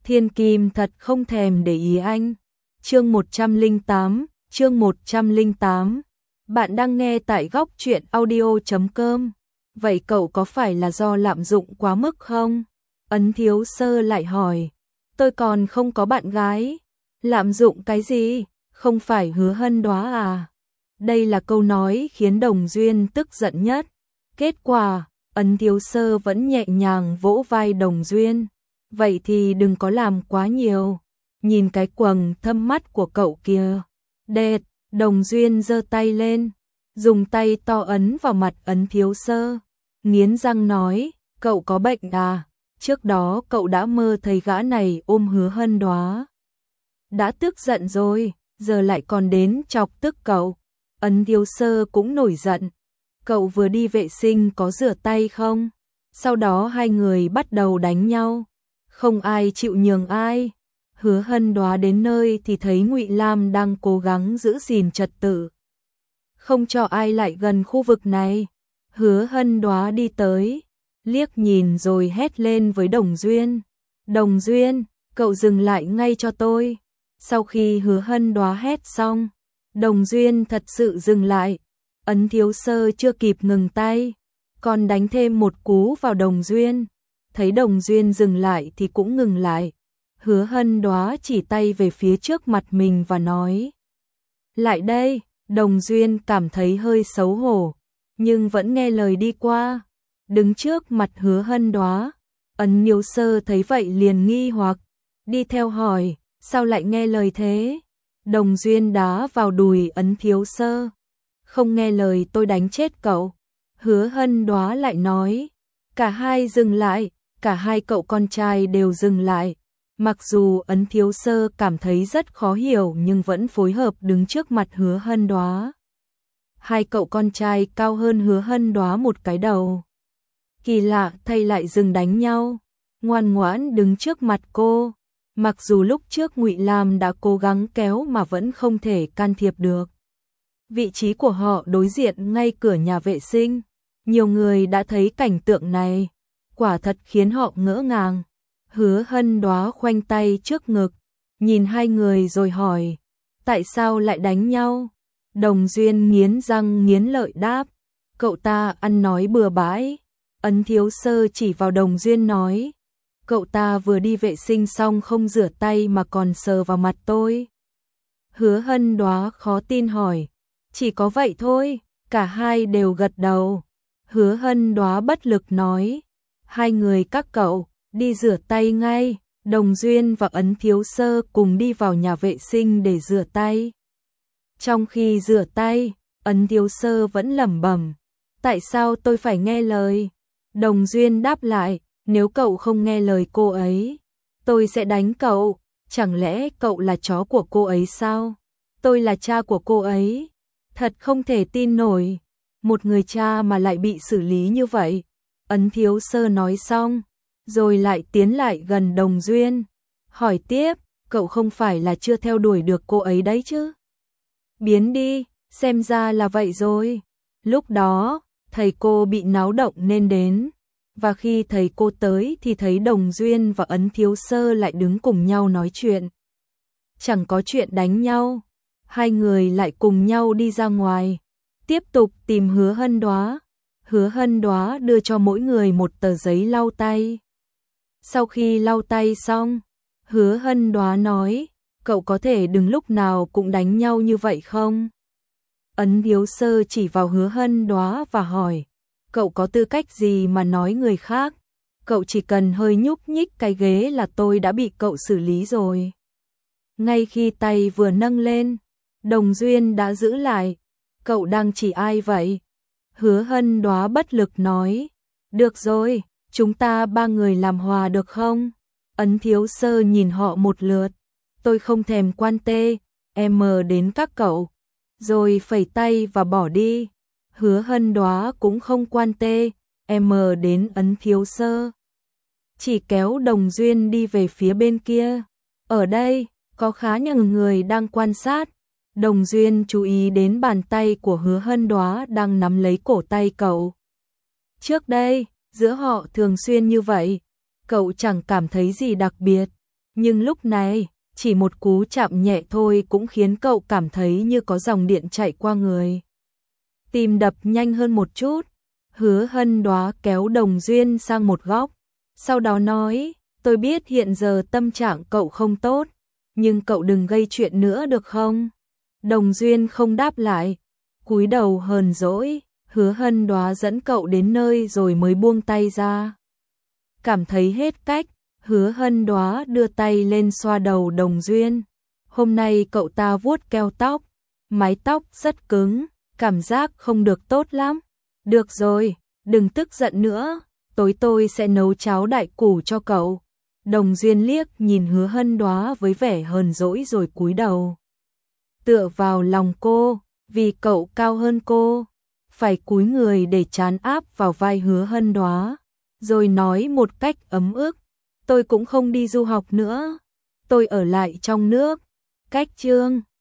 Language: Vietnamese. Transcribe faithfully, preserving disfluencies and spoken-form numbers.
Thiên Kim thật không thèm để ý anh. Chương một trăm lẻ tám, chương một trăm lẻ tám. Bạn đang nghe tại góc truyện audio chấm com. Vậy cậu có phải là do lạm dụng quá mức không? Ấn Thiếu Sơ lại hỏi. Tôi còn không có bạn gái. Lạm dụng cái gì? Không phải Hứa Hân Đóa à? Đây là câu nói khiến Đồng Duyên tức giận nhất. Kết quả, Ấn Thiếu Sơ vẫn nhẹ nhàng vỗ vai Đồng Duyên. Vậy thì đừng có làm quá nhiều. Nhìn cái quầng thâm mắt của cậu kìa. Đệt, Đồng Duyên giơ tay lên, dùng tay to ấn vào mặt Ấn Thiếu Sơ. Nghiến răng nói, cậu có bệnh à? Trước đó cậu đã mơ thấy gã này ôm Hứa Hân Đóa. Đã tức giận rồi, giờ lại còn đến chọc tức cậu. Ấn Thiếu Sơ cũng nổi giận. Cậu vừa đi vệ sinh có rửa tay không? Sau đó hai người bắt đầu đánh nhau. Không ai chịu nhường ai. Hứa Hân Đóa đến nơi thì thấy Ngụy Lam đang cố gắng giữ gìn trật tự, không cho ai lại gần khu vực này. Hứa Hân Đóa đi tới, liếc nhìn rồi hét lên với Đồng Duyên. Đồng Duyên, cậu dừng lại ngay cho tôi. Sau khi Hứa Hân Đóa hét xong, Đồng Duyên thật sự dừng lại. Ấn Thiếu Sơ chưa kịp ngừng tay, còn đánh thêm một cú vào Đồng Duyên. Thấy Đồng Duyên dừng lại thì cũng ngừng lại. Hứa Hân Đóa chỉ tay về phía trước mặt mình và nói. Lại đây. Đồng Duyên cảm thấy hơi xấu hổ, nhưng vẫn nghe lời đi qua. Đứng trước mặt Hứa Hân Đóa. Ấn Thiếu Sơ thấy vậy liền nghi hoặc, đi theo hỏi, sao lại nghe lời thế? Đồng Duyên đá vào đùi Ấn Thiếu Sơ. Không nghe lời tôi đánh chết cậu. Hứa Hân Đóa lại nói. Cả hai dừng lại, cả hai cậu con trai đều dừng lại. Mặc dù Ấn Thiếu Sơ cảm thấy rất khó hiểu nhưng vẫn phối hợp đứng trước mặt Hứa Hân Đóa. Hai cậu con trai cao hơn Hứa Hân Đóa một cái đầu. Kỳ lạ thay lại dừng đánh nhau, ngoan ngoãn đứng trước mặt cô. Mặc dù lúc trước Ngụy Lam đã cố gắng kéo mà vẫn không thể can thiệp được. Vị trí của họ đối diện ngay cửa nhà vệ sinh. Nhiều người đã thấy cảnh tượng này, quả thật khiến họ ngỡ ngàng. Hứa Hân Đóa khoanh tay trước ngực, nhìn hai người rồi hỏi, tại sao lại đánh nhau? Đồng Duyên nghiến răng nghiến lợi đáp, cậu ta ăn nói bừa bãi. Ấn Thiếu Sơ chỉ vào Đồng Duyên nói, cậu ta vừa đi vệ sinh xong không rửa tay mà còn sờ vào mặt tôi. Hứa Hân Đóa khó tin hỏi, chỉ có vậy thôi? Cả hai đều gật đầu. Hứa Hân Đóa bất lực nói, hai người các cậu đi rửa tay ngay. Đồng Duyên và Ấn Thiếu Sơ cùng đi vào nhà vệ sinh để rửa tay. Trong khi rửa tay, Ấn Thiếu Sơ vẫn lẩm bẩm, tại sao tôi phải nghe lời? Đồng Duyên đáp lại, nếu cậu không nghe lời cô ấy, tôi sẽ đánh cậu. Chẳng lẽ cậu là chó của cô ấy sao? Tôi là cha của cô ấy. Thật không thể tin nổi, một người cha mà lại bị xử lý như vậy. Ấn Thiếu Sơ nói xong, rồi lại tiến lại gần Đồng Duyên, hỏi tiếp, cậu không phải là chưa theo đuổi được cô ấy đấy chứ? Biến đi, xem ra là vậy rồi. Lúc đó, thầy cô bị náo động nên đến, và khi thầy cô tới thì thấy Đồng Duyên và Ấn Thiếu Sơ lại đứng cùng nhau nói chuyện. Chẳng có chuyện đánh nhau, hai người lại cùng nhau đi ra ngoài, tiếp tục tìm Hứa Hân Đóa. Hứa Hân Đóa đưa cho mỗi người một tờ giấy lau tay. Sau khi lau tay xong, Hứa Hân Đóa nói, cậu có thể đừng lúc nào cũng đánh nhau như vậy không? Ấn Thiếu Sơ chỉ vào Hứa Hân Đóa và hỏi, cậu có tư cách gì mà nói người khác? Cậu chỉ cần hơi nhúc nhích cái ghế là tôi đã bị cậu xử lý rồi. Ngay khi tay vừa nâng lên, Đồng Duyên đã giữ lại. Cậu đang chỉ ai vậy? Hứa Hân Đóa bất lực nói, được rồi, chúng ta ba người làm hòa được không? Ấn Thiếu Sơ nhìn họ một lượt, tôi không thèm quan tê, em đến các cậu, rồi phẩy tay và bỏ đi. Hứa Hân Đóa cũng không quan tê, em đến Ấn Thiếu Sơ, chỉ kéo Đồng Duyên đi về phía bên kia. Ở đây, có khá nhiều người đang quan sát. Đồng Duyên chú ý đến bàn tay của Hứa Hân Đóa đang nắm lấy cổ tay cậu. Trước đây, giữa họ thường xuyên như vậy, cậu chẳng cảm thấy gì đặc biệt. Nhưng lúc này, chỉ một cú chạm nhẹ thôi cũng khiến cậu cảm thấy như có dòng điện chạy qua người. Tim đập nhanh hơn một chút, Hứa Hân Đoá kéo Đồng Duyên sang một góc, sau đó nói, tôi biết hiện giờ tâm trạng cậu không tốt, nhưng cậu đừng gây chuyện nữa được không? Đồng Duyên không đáp lại, cúi đầu hờn dỗi. Hứa Hân Đoá dẫn cậu đến nơi rồi mới buông tay ra. Cảm thấy hết cách, Hứa Hân Đoá đưa tay lên xoa đầu Đồng Duyên. Hôm nay cậu ta vuốt keo tóc, mái tóc rất cứng, cảm giác không được tốt lắm. Được rồi, đừng tức giận nữa, tối tôi sẽ nấu cháo đại củ cho cậu. Đồng Duyên liếc nhìn Hứa Hân Đoá với vẻ hờn dỗi rồi cúi đầu. Tựa vào lòng cô, vì cậu cao hơn cô, phải cúi người để trán áp vào vai Hứa Hân Đoá, rồi nói một cách ấm ức, tôi cũng không đi du học nữa, tôi ở lại trong nước. Cách chương